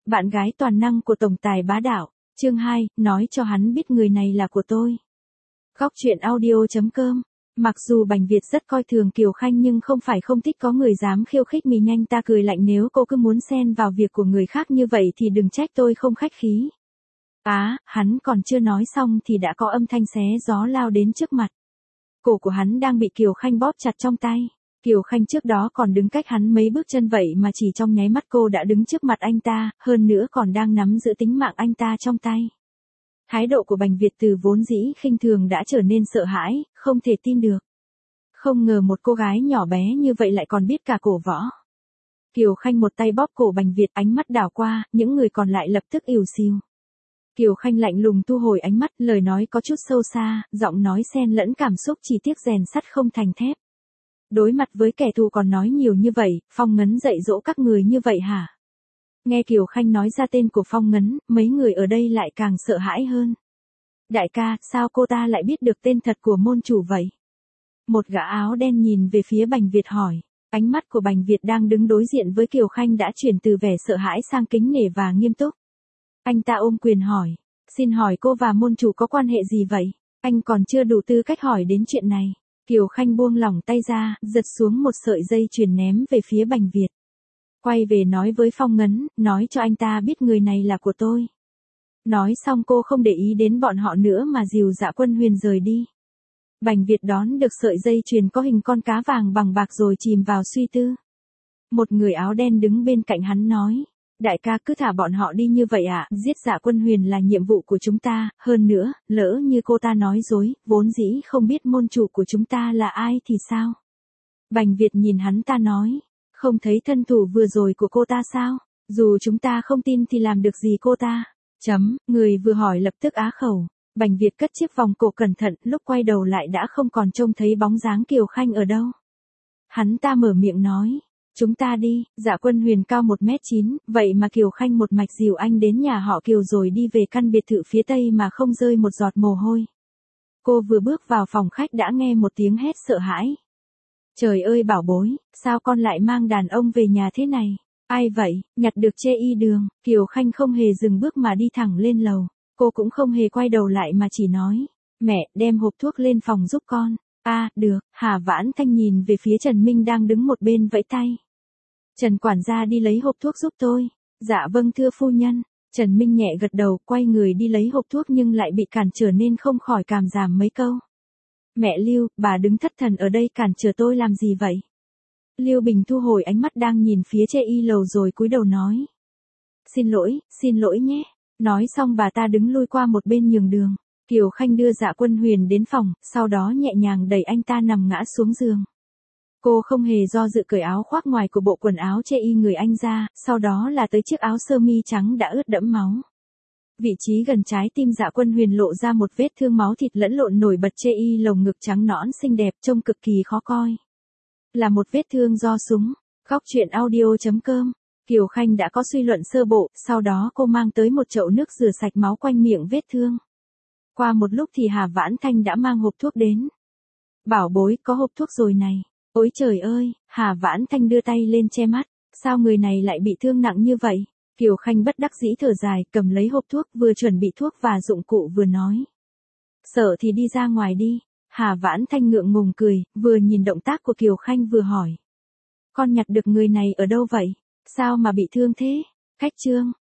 Bạn gái toàn năng của tổng tài bá đạo. Chương 2, nói cho hắn biết người này là của tôi. Góc truyện audio.com. Mặc dù Bành Việt rất coi thường Kiều Khanh nhưng không phải không thích có người dám khiêu khích mình, nhanh ta cười lạnh, nếu cô cứ muốn xen vào việc của người khác như vậy thì đừng trách tôi không khách khí. Hắn còn chưa nói xong thì đã có âm thanh xé gió lao đến trước mặt. Cổ của hắn đang bị Kiều Khanh bóp chặt trong tay. Kiều Khanh trước đó còn đứng cách hắn mấy bước chân, vậy mà chỉ trong nháy mắt cô đã đứng trước mặt anh ta, hơn nữa còn đang nắm giữ tính mạng anh ta trong tay. Thái độ của Bành Việt từ vốn dĩ khinh thường đã trở nên sợ hãi, không thể tin được. Không ngờ một cô gái nhỏ bé như vậy lại còn biết cả cổ võ. Kiều Khanh một tay bóp cổ Bành Việt, ánh mắt đảo qua, những người còn lại lập tức ỉu xìu. Kiều Khanh lạnh lùng thu hồi ánh mắt, lời nói có chút sâu xa, giọng nói xen lẫn cảm xúc, chỉ tiếc rèn sắt không thành thép. Đối mặt với kẻ thù còn nói nhiều như vậy, Phong Ngấn dạy dỗ các người như vậy hả? Nghe Kiều Khanh nói ra tên của Phong Ngấn, mấy người ở đây lại càng sợ hãi hơn. Đại ca, sao cô ta lại biết được tên thật của môn chủ vậy? Một gã áo đen nhìn về phía Bành Việt hỏi. Ánh mắt của Bành Việt đang đứng đối diện với Kiều Khanh đã chuyển từ vẻ sợ hãi sang kính nể và nghiêm túc. Anh ta ôm quyền hỏi. Xin hỏi cô và môn chủ có quan hệ gì vậy? Anh còn chưa đủ tư cách hỏi đến chuyện này. Kiều Khanh buông lỏng tay ra, giật xuống một sợi dây chuyền ném về phía Bành Việt. Quay về nói với Phong Ngấn, nói cho anh ta biết người này là của tôi. Nói xong cô không để ý đến bọn họ nữa mà dìu Dạ Quân Huyền rời đi. Bành Việt đón được sợi dây chuyền có hình con cá vàng bằng bạc rồi chìm vào suy tư. Một người áo đen đứng bên cạnh hắn nói. Đại ca cứ thả bọn họ đi như vậy ạ, giết Dạ Quân Huyền là nhiệm vụ của chúng ta, hơn nữa, lỡ như cô ta nói dối, vốn dĩ không biết môn chủ của chúng ta là ai thì sao? Bành Việt nhìn hắn ta nói, không thấy thân thủ vừa rồi của cô ta sao? Dù chúng ta không tin thì làm được gì cô ta? Người vừa hỏi lập tức á khẩu. Bành Việt cất chiếc vòng cổ cẩn thận, lúc quay đầu lại đã không còn trông thấy bóng dáng Kiều Khanh ở đâu. Hắn ta mở miệng nói. Chúng ta đi, Dạ Quân Huyền cao 1m9, vậy mà Kiều Khanh một mạch dìu anh đến nhà họ Kiều rồi đi về căn biệt thự phía tây mà không rơi một giọt mồ hôi. Cô vừa bước vào phòng khách đã nghe một tiếng hét sợ hãi. Trời ơi bảo bối, sao con lại mang đàn ông về nhà thế này? Ai vậy? Nhặt được chê y đường. Kiều Khanh không hề dừng bước mà đi thẳng lên lầu. Cô cũng không hề quay đầu lại mà chỉ nói. Mẹ, đem hộp thuốc lên phòng giúp con. Được. Hà Vãn Thanh nhìn về phía Trần Minh đang đứng một bên vẫy tay. Trần quản gia đi lấy hộp thuốc giúp tôi. Dạ vâng thưa phu nhân. Trần Minh nhẹ gật đầu, quay người đi lấy hộp thuốc nhưng lại bị cản trở nên không khỏi cảm giảm mấy câu. Mẹ Lưu, bà đứng thất thần ở đây cản trở tôi làm gì vậy? Lưu Bình thu hồi ánh mắt đang nhìn phía chê y lầu rồi cúi đầu nói. Xin lỗi nhé. Nói xong bà ta đứng lui qua một bên nhường đường. Kiều Khanh đưa Dạ Quân Huyền đến phòng, sau đó nhẹ nhàng đẩy anh ta nằm ngã xuống giường. Cô không hề do dự cởi áo khoác ngoài của bộ quần áo chê y người anh ra, sau đó là tới chiếc áo sơ mi trắng đã ướt đẫm máu. Vị trí gần trái tim Dạ Quân Huyền lộ ra một vết thương máu thịt lẫn lộn nổi bật, chê y lồng ngực trắng nõn xinh đẹp trông cực kỳ khó coi. Là một vết thương do súng. Góc truyện audio.com. Kiều Khanh đã có suy luận sơ bộ, sau đó cô mang tới một chậu nước rửa sạch máu quanh miệng vết thương. Qua một lúc thì Hà Vãn Thanh đã mang hộp thuốc đến. Bảo bối, có hộp thuốc rồi này. Ôi trời ơi, Hà Vãn Thanh đưa tay lên che mắt. Sao người này lại bị thương nặng như vậy? Kiều Khanh bất đắc dĩ thở dài, cầm lấy hộp thuốc, vừa chuẩn bị thuốc và dụng cụ vừa nói. Sợ thì đi ra ngoài đi. Hà Vãn Thanh ngượng ngùng cười, vừa nhìn động tác của Kiều Khanh vừa hỏi. Con nhặt được người này ở đâu vậy? Sao mà bị thương thế? Khách trương,